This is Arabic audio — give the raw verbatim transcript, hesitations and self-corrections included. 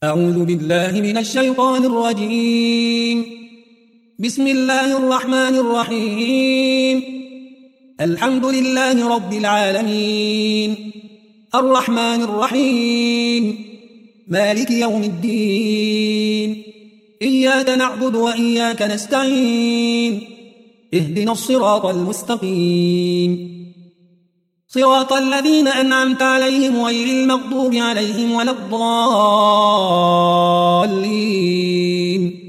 أعوذ بالله من الشيطان الرجيم. بسم الله الرحمن الرحيم. الحمد لله رب العالمين، الرحمن الرحيم، مالك يوم الدين، إياك نعبد وإياك نستعين، اهدنا الصراط المستقيم، صراط الذين أنعمت عليهم غير المغضوب عليهم ولا الضالين.